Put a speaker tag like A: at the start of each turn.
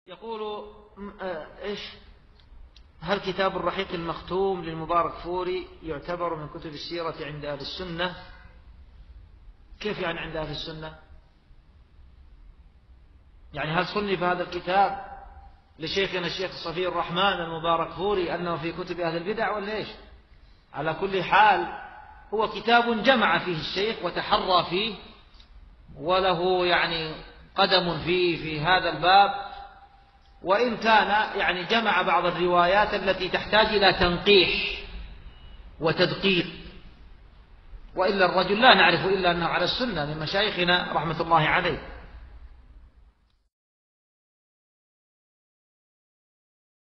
A: يقول إيش هل كتاب الرحيق المختوم للمبارك فوري يعتبر من كتب السيرة عند أهل السنة؟ كيف يعني عند أهل السنة؟ يعني هل صنف هذا الكتاب لشيخنا الشيخ صفي الرحمن المبارك فوري أنه في كتب أهل البدع ولا إيش؟ على كل حال هو كتاب جمع فيه الشيخ وتحرى فيه، وله يعني قدم فيه في هذا الباب، وإن كان يعني جمع بعض الروايات التي تحتاج إلى تنقيح وتدقيق، وإلا الرجل لا نعرف إلا أنه على السنة من مشايخنا رحمة الله عليه.